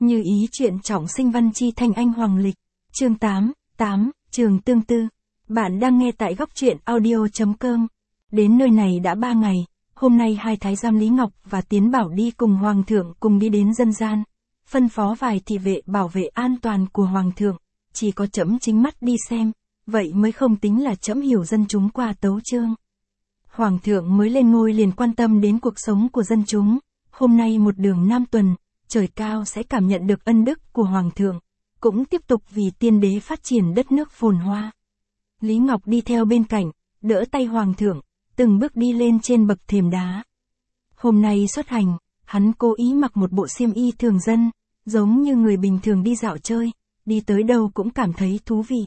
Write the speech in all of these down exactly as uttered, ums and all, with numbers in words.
Như ý chuyện trọng sinh văn chi thanh anh hoàng lịch. Chương tám, tám, trường tương tư. Bạn đang nghe tại góc truyện audio.com. Đến nơi này đã ba ngày, hôm nay hai thái giám Lý Ngọc và Tiến Bảo đi cùng Hoàng thượng cùng đi đến dân gian. Phân phó vài thị vệ bảo vệ an toàn của Hoàng thượng, chỉ có trẫm chính mắt đi xem, vậy mới không tính là trẫm hiểu dân chúng qua tấu chương. Hoàng thượng mới lên ngôi liền quan tâm đến cuộc sống của dân chúng, hôm nay một đường nam tuần, trời cao sẽ cảm nhận được ân đức của Hoàng thượng, cũng tiếp tục vì tiên đế phát triển đất nước phồn hoa. Lý Ngọc đi theo bên cạnh, đỡ tay Hoàng thượng, từng bước đi lên trên bậc thềm đá. Hôm nay xuất hành, hắn cố ý mặc một bộ xiêm y thường dân, giống như người bình thường đi dạo chơi, đi tới đâu cũng cảm thấy thú vị.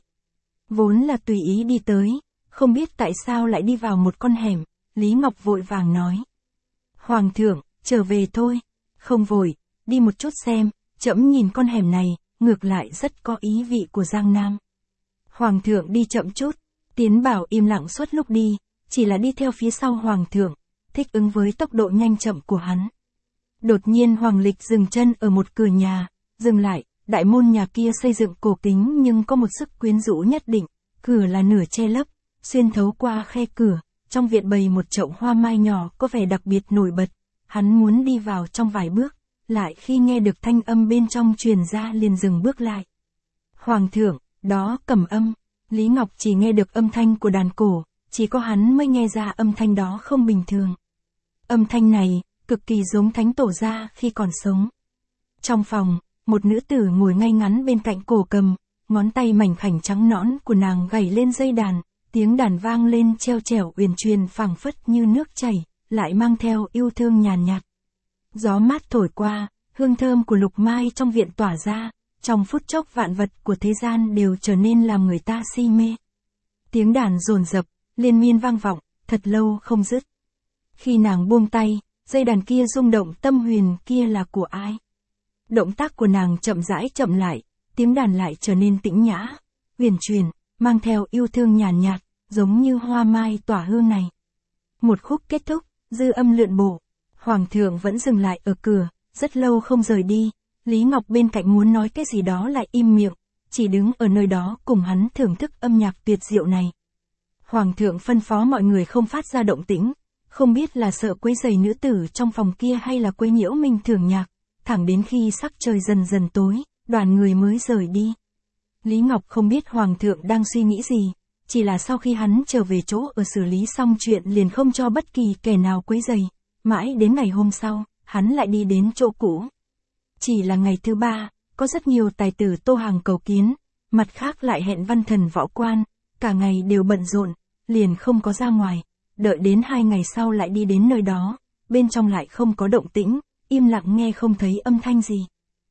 Vốn là tùy ý đi tới, không biết tại sao lại đi vào một con hẻm, Lý Ngọc vội vàng nói. Hoàng thượng, trở về thôi, không vội, đi một chút xem, trẫm nhìn con hẻm này, ngược lại rất có ý vị của Giang Nam. Hoàng thượng đi chậm chút, Tiến Bảo im lặng suốt lúc đi, chỉ là đi theo phía sau Hoàng thượng, thích ứng với tốc độ nhanh chậm của hắn. Đột nhiên Hoàng Lịch dừng chân ở một cửa nhà, dừng lại, đại môn nhà kia xây dựng cổ kính nhưng có một sức quyến rũ nhất định, cửa là nửa che lấp, xuyên thấu qua khe cửa, trong viện bày một chậu hoa mai nhỏ có vẻ đặc biệt nổi bật, hắn muốn đi vào trong vài bước, lại khi nghe được thanh âm bên trong truyền ra liền dừng bước lại. Hoàng thượng, đó cầm âm, Lý Ngọc chỉ nghe được âm thanh của đàn cổ, chỉ có hắn mới nghe ra âm thanh đó không bình thường. Âm thanh này, cực kỳ giống Thánh Tổ gia khi còn sống. Trong phòng, một nữ tử ngồi ngay ngắn bên cạnh cổ cầm, ngón tay mảnh khảnh trắng nõn của nàng gảy lên dây đàn, tiếng đàn vang lên treo trẻo uyển chuyển phảng phất như nước chảy, lại mang theo yêu thương nhàn nhạt. Gió mát thổi qua, hương thơm của lục mai trong viện tỏa ra, trong phút chốc vạn vật của thế gian đều trở nên làm người ta si mê. Tiếng đàn dồn dập, liên miên vang vọng, thật lâu không dứt. Khi nàng buông tay, dây đàn kia rung động tâm huyền kia là của ai? Động tác của nàng chậm rãi chậm lại, tiếng đàn lại trở nên tĩnh nhã, huyền chuyển, mang theo yêu thương nhàn nhạt, giống như hoa mai tỏa hương này. Một khúc kết thúc, dư âm lượn bộ, Hoàng thượng vẫn dừng lại ở cửa, rất lâu không rời đi, Lý Ngọc bên cạnh muốn nói cái gì đó lại im miệng, chỉ đứng ở nơi đó cùng hắn thưởng thức âm nhạc tuyệt diệu này. Hoàng thượng phân phó mọi người không phát ra động tĩnh, không biết là sợ quấy rầy nữ tử trong phòng kia hay là quấy nhiễu mình thưởng nhạc, thẳng đến khi sắc trời dần dần tối, đoàn người mới rời đi. Lý Ngọc không biết Hoàng thượng đang suy nghĩ gì, chỉ là sau khi hắn trở về chỗ ở xử lý xong chuyện liền không cho bất kỳ kẻ nào quấy rầy, mãi đến ngày hôm sau, hắn lại đi đến chỗ cũ. Chỉ là ngày thứ ba, có rất nhiều tài tử tô hàng cầu kiến, mặt khác lại hẹn văn thần võ quan, cả ngày đều bận rộn, liền không có ra ngoài, đợi đến hai ngày sau lại đi đến nơi đó, bên trong lại không có động tĩnh, im lặng nghe không thấy âm thanh gì.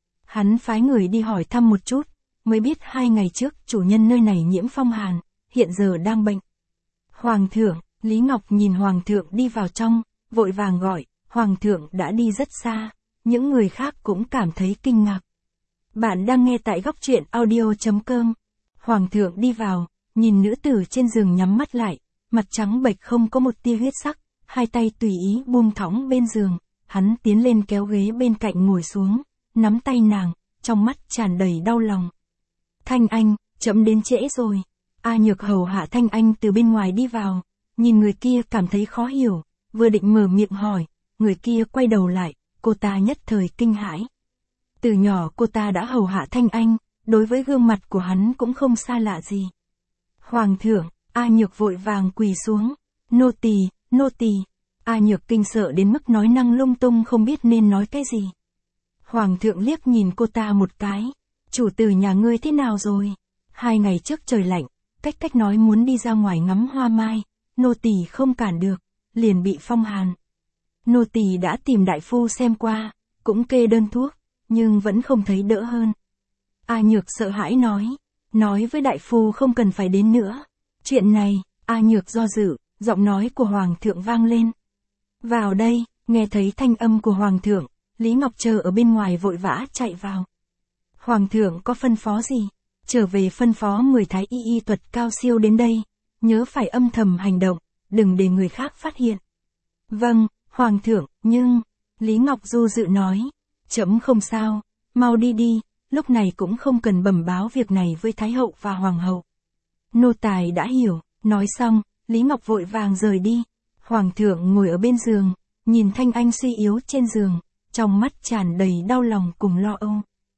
Hắn phái người đi hỏi thăm một chút, mới biết hai ngày trước chủ nhân nơi này nhiễm phong hàn, hiện giờ đang bệnh. Hoàng thượng, Lý Ngọc nhìn Hoàng thượng đi vào trong, vội vàng gọi, Hoàng thượng đã đi rất xa, những người khác cũng cảm thấy kinh ngạc. Bạn đang nghe tại góc truyện audio.com. Hoàng thượng đi vào, nhìn nữ tử trên giường nhắm mắt lại, mặt trắng bệch không có một tia huyết sắc, hai tay tùy ý buông thõng bên giường, hắn tiến lên kéo ghế bên cạnh ngồi xuống, nắm tay nàng, trong mắt tràn đầy đau lòng. Thanh Anh, trẫm đến trễ rồi. A Nhược hầu hạ Thanh Anh từ bên ngoài đi vào, nhìn người kia cảm thấy khó hiểu, vừa định mở miệng hỏi, người kia quay đầu lại, cô ta nhất thời kinh hãi. Từ nhỏ cô ta đã hầu hạ Thanh Anh, đối với gương mặt của hắn cũng không xa lạ gì. Hoàng thượng, A Nhược vội vàng quỳ xuống, nô tỳ, nô tỳ. A Nhược kinh sợ đến mức nói năng lung tung không biết nên nói cái gì. Hoàng thượng liếc nhìn cô ta một cái, chủ tử nhà ngươi thế nào rồi? Hai ngày trước trời lạnh, cách cách nói muốn đi ra ngoài ngắm hoa mai, nô tỳ không cản được, liền bị phong hàn. Nô tỳ đã tìm đại phu xem qua, cũng kê đơn thuốc, nhưng vẫn không thấy đỡ hơn. A Nhược sợ hãi nói, nói với đại phu không cần phải đến nữa. Chuyện này, A Nhược do dự, giọng nói của Hoàng thượng vang lên. Vào đây, nghe thấy thanh âm của Hoàng thượng, Lý Ngọc chờ ở bên ngoài vội vã chạy vào. Hoàng thượng có phân phó gì? Trở về phân phó mười thái y y thuật cao siêu đến đây, nhớ phải âm thầm hành động, đừng để người khác phát hiện. Vâng, Hoàng thượng, nhưng, Lý Ngọc du dự nói, trẫm không sao, mau đi đi, lúc này cũng không cần bẩm báo việc này với Thái hậu và Hoàng hậu. Nô tài đã hiểu, nói xong, Lý Ngọc vội vàng rời đi. Hoàng thượng ngồi ở bên giường, nhìn Thanh Anh suy yếu trên giường, trong mắt tràn đầy đau lòng cùng lo âu.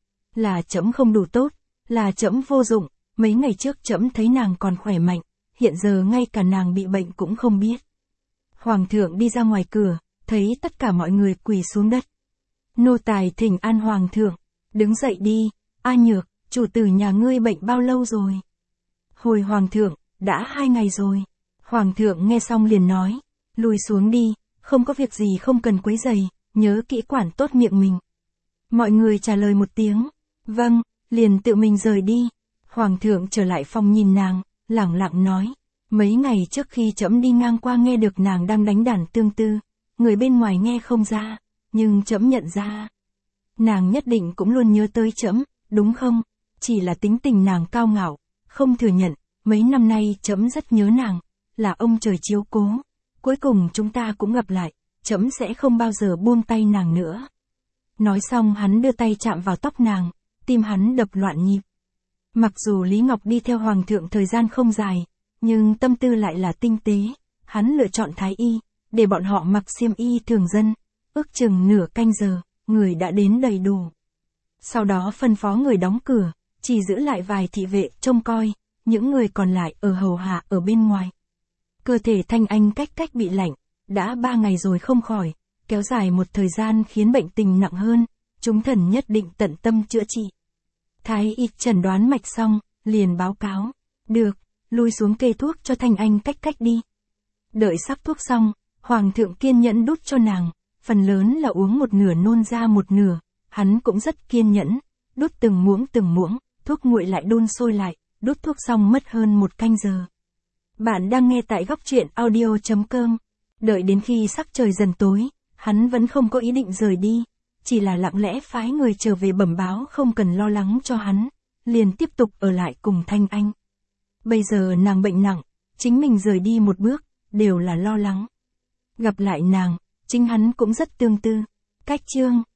Là trẫm không đủ tốt, là trẫm vô dụng, mấy ngày trước trẫm thấy nàng còn khỏe mạnh, hiện giờ ngay cả nàng bị bệnh cũng không biết. Hoàng thượng đi ra ngoài cửa, thấy tất cả mọi người quỳ xuống đất. Nô tài thỉnh an Hoàng thượng, đứng dậy đi, A Nhược, chủ tử nhà ngươi bệnh bao lâu rồi? Hồi Hoàng thượng, đã hai ngày rồi. Hoàng thượng nghe xong liền nói, lùi xuống đi, không có việc gì không cần quấy rầy, nhớ kỹ quản tốt miệng mình. Mọi người trả lời một tiếng, vâng, liền tự mình rời đi. Hoàng thượng trở lại phòng nhìn nàng, lẳng lặng nói, mấy ngày trước khi trẫm đi ngang qua nghe được nàng đang đánh đàn tương tư, người bên ngoài nghe không ra, nhưng trẫm nhận ra. Nàng nhất định cũng luôn nhớ tới trẫm, đúng không? Chỉ là tính tình nàng cao ngạo, không thừa nhận, mấy năm nay trẫm rất nhớ nàng, là ông trời chiếu cố. Cuối cùng chúng ta cũng gặp lại, trẫm sẽ không bao giờ buông tay nàng nữa. Nói xong hắn đưa tay chạm vào tóc nàng, tim hắn đập loạn nhịp. Mặc dù Lý Ngọc đi theo Hoàng thượng thời gian không dài, nhưng tâm tư lại là tinh tế, hắn lựa chọn thái y, để bọn họ mặc xiêm y thường dân, ước chừng nửa canh giờ, người đã đến đầy đủ. Sau đó phân phó người đóng cửa, chỉ giữ lại vài thị vệ trông coi, những người còn lại ở hầu hạ ở bên ngoài. Cơ thể Thanh Anh cách cách bị lạnh, đã ba ngày rồi không khỏi, kéo dài một thời gian khiến bệnh tình nặng hơn, chúng thần nhất định tận tâm chữa trị. Thái y chẩn đoán mạch xong, liền báo cáo, được, lui xuống kê thuốc cho Thanh Anh cách cách đi. Đợi sắc thuốc xong, Hoàng thượng kiên nhẫn đút cho nàng, phần lớn là uống một nửa nôn ra một nửa, hắn cũng rất kiên nhẫn, đút từng muỗng từng muỗng, thuốc nguội lại đun sôi lại, đút thuốc xong mất hơn một canh giờ. Bạn đang nghe tại góc truyện audio chấm com. Đợi đến khi sắc trời dần tối, hắn vẫn không có ý định rời đi, chỉ là lặng lẽ phái người trở về bẩm báo không cần lo lắng cho hắn, liền tiếp tục ở lại cùng Thanh Anh. Bây giờ nàng bệnh nặng, chính mình rời đi một bước, đều là lo lắng. Gặp lại nàng, chính hắn cũng rất tương tư. Cách chương